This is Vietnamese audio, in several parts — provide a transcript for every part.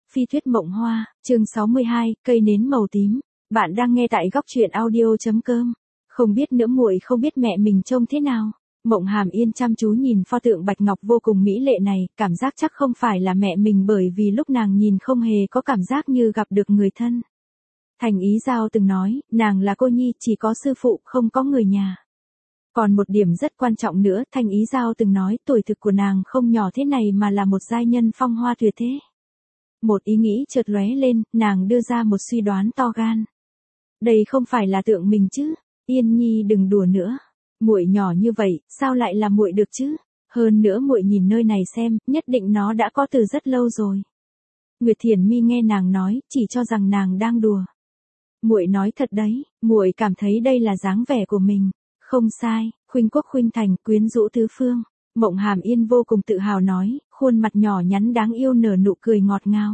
Phi thuyết mộng hoa, chương 62, cây nến màu tím. Bạn đang nghe tại góc truyện audio.com. Không biết nữa muội không biết mẹ mình trông thế nào. Mộng Hàm Yên chăm chú nhìn pho tượng bạch ngọc vô cùng mỹ lệ này, cảm giác chắc không phải là mẹ mình bởi vì lúc nàng nhìn không hề có cảm giác như gặp được người thân. Thành Ý Giao từng nói, nàng là cô nhi, chỉ có sư phụ, không có người nhà. Còn một điểm rất quan trọng nữa, Thành Ý Giao từng nói tuổi thực của nàng không nhỏ thế này mà là một giai nhân phong hoa tuyệt thế. Một ý nghĩ chợt lóe lên, nàng đưa ra một suy đoán to gan. Đây không phải là tượng mình chứ? Yên Nhi đừng đùa nữa. Muội nhỏ như vậy, sao lại là muội được chứ? Hơn nữa muội nhìn nơi này xem, nhất định nó đã có từ rất lâu rồi. Nguyệt Thiền Mi nghe nàng nói, chỉ cho rằng nàng đang đùa. Muội nói thật đấy, muội cảm thấy đây là dáng vẻ của mình. Không sai, khuynh quốc khuynh thành, quyến rũ tứ phương. Mộng Hàm Yên vô cùng tự hào nói, khuôn mặt nhỏ nhắn đáng yêu nở nụ cười ngọt ngào.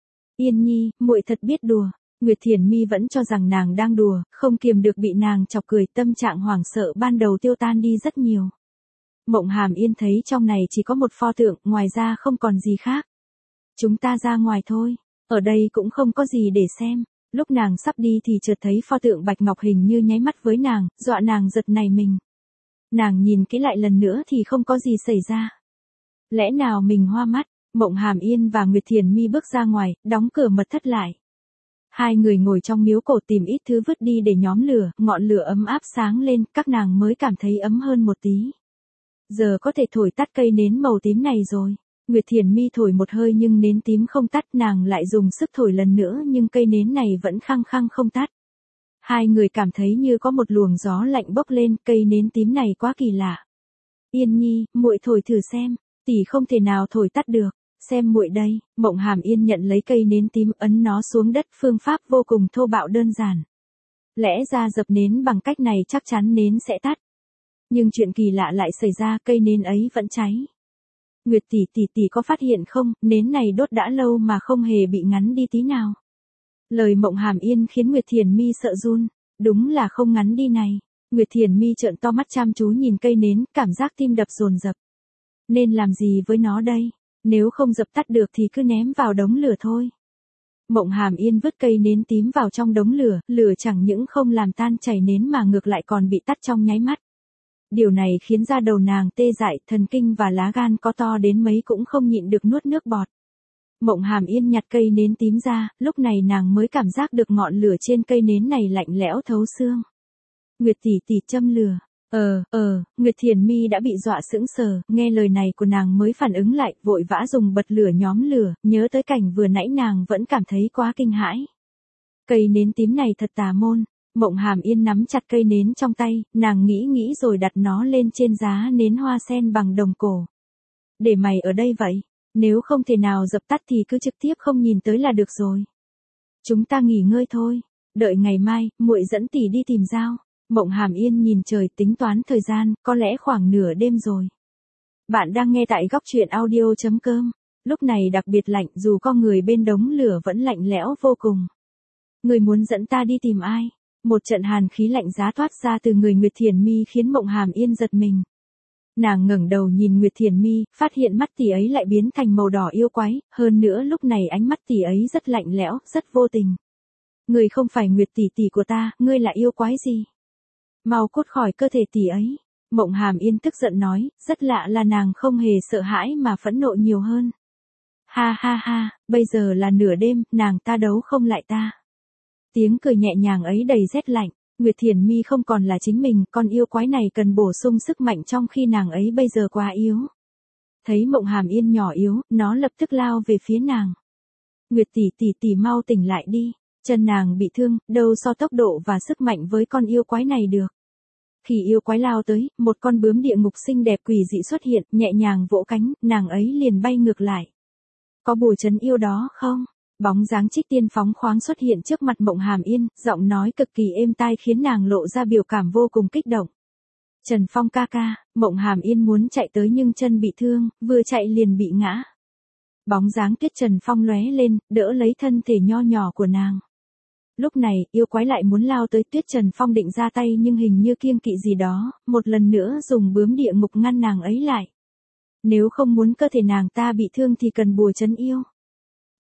Yên Nhi, muội thật biết đùa. Nguyệt Thiền Mi vẫn cho rằng nàng đang đùa, không kiềm được bị nàng chọc cười, tâm trạng hoảng sợ ban đầu tiêu tan đi rất nhiều. Mộng Hàm Yên thấy trong này chỉ có một pho tượng, ngoài ra không còn gì khác. Chúng ta ra ngoài thôi, ở đây cũng không có gì để xem. Lúc nàng sắp đi thì chợt thấy pho tượng bạch ngọc hình như nháy mắt với nàng, dọa nàng giật nảy mình. Nàng nhìn kỹ lại lần nữa thì không có gì xảy ra. Lẽ nào mình hoa mắt? Mộng Hàm Yên và Nguyệt Thiền Mi bước ra ngoài, đóng cửa mật thất lại. Hai người ngồi trong miếu cổ tìm ít thứ vứt đi để nhóm lửa, ngọn lửa ấm áp sáng lên, các nàng mới cảm thấy ấm hơn một tí. Giờ có thể thổi tắt cây nến màu tím này rồi. Nguyệt Thiền Mi thổi một hơi nhưng nến tím không tắt, nàng lại dùng sức thổi lần nữa nhưng cây nến này vẫn khăng khăng không tắt. Hai người cảm thấy như có một luồng gió lạnh bốc lên, cây nến tím này quá kỳ lạ. Yên Nhi, muội thổi thử xem, tỷ không thể nào thổi tắt được, xem muội đây. Mộng Hàm Yên nhận lấy cây nến tím, ấn nó xuống đất, phương pháp vô cùng thô bạo đơn giản. Lẽ ra dập nến bằng cách này chắc chắn nến sẽ tắt. Nhưng chuyện kỳ lạ lại xảy ra, cây nến ấy vẫn cháy. Nguyệt tỷ có phát hiện không, nến này đốt đã lâu mà không hề bị ngắn đi tí nào. Lời Mộng Hàm Yên khiến Nguyệt Thiền Mi sợ run, đúng là không ngắn đi này. Nguyệt Thiền Mi trợn to mắt chăm chú nhìn cây nến, cảm giác tim đập dồn dập. Nên làm gì với nó đây? Nếu không dập tắt được thì cứ ném vào đống lửa thôi. Mộng Hàm Yên vứt cây nến tím vào trong đống lửa, lửa chẳng những không làm tan chảy nến mà ngược lại còn bị tắt trong nháy mắt. Điều này khiến da đầu nàng tê dại, thần kinh và lá gan có to đến mấy cũng không nhịn được nuốt nước bọt. Mộng Hàm Yên nhặt cây nến tím ra, lúc này nàng mới cảm giác được ngọn lửa trên cây nến này lạnh lẽo thấu xương. Nguyệt tỷ châm lửa. Nguyệt Thiền Mi đã bị dọa sững sờ, nghe lời này của nàng mới phản ứng lại, vội vã dùng bật lửa nhóm lửa, nhớ tới cảnh vừa nãy nàng vẫn cảm thấy quá kinh hãi. Cây nến tím này thật tà môn. Mộng Hàm Yên nắm chặt cây nến trong tay, nàng nghĩ rồi đặt nó lên trên giá nến hoa sen bằng đồng cổ. Để mày ở đây vậy, nếu không thể nào dập tắt thì cứ trực tiếp không nhìn tới là được rồi. Chúng ta nghỉ ngơi thôi, đợi ngày mai, muội dẫn tỷ đi tìm Giao. Mộng Hàm Yên nhìn trời tính toán thời gian, có lẽ khoảng nửa đêm rồi. Bạn đang nghe tại góc truyện audio.com. Lúc này đặc biệt lạnh, dù con người bên đống lửa vẫn lạnh lẽo vô cùng. Người muốn dẫn ta đi tìm ai? Một trận hàn khí lạnh giá thoát ra từ người Nguyệt Thiền Mi khiến Mộng Hàm Yên giật mình. Nàng ngẩng đầu nhìn Nguyệt Thiền Mi, phát hiện mắt tỷ ấy lại biến thành màu đỏ yêu quái, hơn nữa lúc này ánh mắt tỷ ấy rất lạnh lẽo, rất vô tình. Người không phải Nguyệt tỷ của ta, ngươi là yêu quái gì? Mau cút khỏi cơ thể tỷ ấy. Mộng Hàm Yên tức giận nói, rất lạ là nàng không hề sợ hãi mà phẫn nộ nhiều hơn. Ha, bây giờ là nửa đêm, nàng ta đấu không lại ta. Tiếng cười nhẹ nhàng ấy đầy rét lạnh, Nguyệt Thiền Mi không còn là chính mình, con yêu quái này cần bổ sung sức mạnh trong khi nàng ấy bây giờ quá yếu. Thấy Mộng Hàm Yên nhỏ yếu, nó lập tức lao về phía nàng. Nguyệt tỷ mau tỉnh lại đi, chân nàng bị thương, đâu so tốc độ và sức mạnh với con yêu quái này được. Khi yêu quái lao tới, một con bướm địa ngục xinh đẹp quỷ dị xuất hiện, nhẹ nhàng vỗ cánh, nàng ấy liền bay ngược lại. Có bùa trấn yêu đó không? Bóng dáng Trích Tiên phóng khoáng xuất hiện trước mặt Mộng Hàm Yên, giọng nói cực kỳ êm tai khiến nàng lộ ra biểu cảm vô cùng kích động. Trần Phong ca ca. Mộng Hàm Yên muốn chạy tới nhưng chân bị thương, vừa chạy liền bị ngã. Bóng dáng Tuyết Trần Phong lóe lên, đỡ lấy thân thể nho nhỏ của nàng. Lúc này, yêu quái lại muốn lao tới, Tuyết Trần Phong định ra tay nhưng hình như kiêng kỵ gì đó, một lần nữa dùng bướm địa ngục ngăn nàng ấy lại. Nếu không muốn cơ thể nàng ta bị thương thì cần bùa trấn yêu.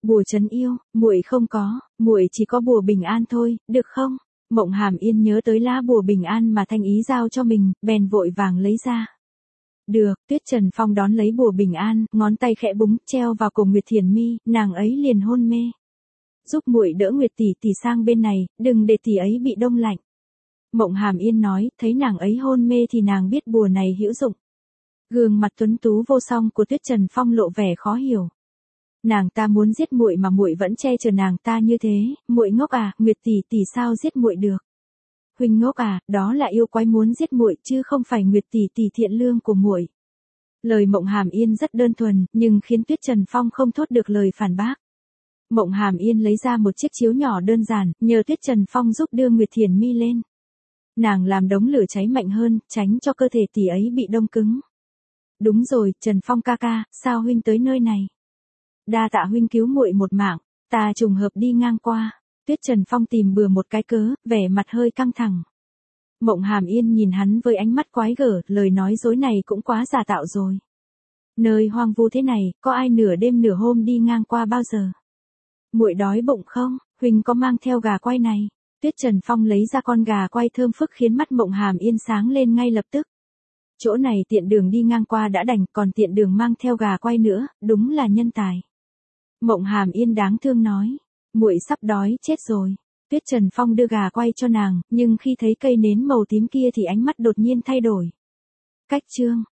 Bùa trấn yêu, muội không có, muội chỉ có bùa bình an thôi, được không? Mộng Hàm Yên nhớ tới lá bùa bình an mà Thanh Ý giao cho mình, bèn vội vàng lấy ra. Được, Tuyết Trần Phong đón lấy bùa bình an, ngón tay khẽ búng, treo vào cổ Nguyệt Thiền Mi, nàng ấy liền hôn mê. Giúp muội đỡ Nguyệt tỷ tỷ sang bên này, đừng để tỷ ấy bị đông lạnh. Mộng Hàm Yên nói, thấy nàng ấy hôn mê thì nàng biết bùa này hữu dụng. Gương mặt tuấn tú vô song của Tuyết Trần Phong lộ vẻ khó hiểu. Nàng ta muốn giết muội mà muội vẫn che chở nàng ta như thế, muội ngốc à, Nguyệt tỷ tỷ sao giết muội được? Huynh ngốc à, đó là yêu quái muốn giết muội chứ không phải Nguyệt tỷ tỷ thiện lương của muội. Lời Mộng Hàm Yên rất đơn thuần, nhưng khiến Tuyết Trần Phong không thốt được lời phản bác. Mộng Hàm Yên lấy ra một chiếc chiếu nhỏ đơn giản, nhờ Tuyết Trần Phong giúp đưa Nguyệt Thiền Mi lên. Nàng làm đống lửa cháy mạnh hơn, tránh cho cơ thể tỷ ấy bị đông cứng. Đúng rồi, Trần Phong ca ca, sao huynh tới nơi này? Đa tạ huynh cứu muội một mạng, ta trùng hợp đi ngang qua. Tuyết Trần Phong tìm bừa một cái cớ, vẻ mặt hơi căng thẳng. Mộng Hàm Yên nhìn hắn với ánh mắt quái gở, lời nói dối này cũng quá giả tạo rồi. Nơi hoang vu thế này, có ai nửa đêm nửa hôm đi ngang qua bao giờ? Muội đói bụng không? Huynh có mang theo gà quay này? Tuyết Trần Phong lấy ra con gà quay thơm phức khiến mắt Mộng Hàm Yên sáng lên ngay lập tức. Chỗ này tiện đường đi ngang qua đã đành, còn tiện đường mang theo gà quay nữa, đúng là nhân tài. Mộng Hàm Yên đáng thương nói, muội sắp đói chết rồi. Tuyết Trần Phong đưa gà quay cho nàng, nhưng khi thấy cây nến màu tím kia thì ánh mắt đột nhiên thay đổi. Cách chương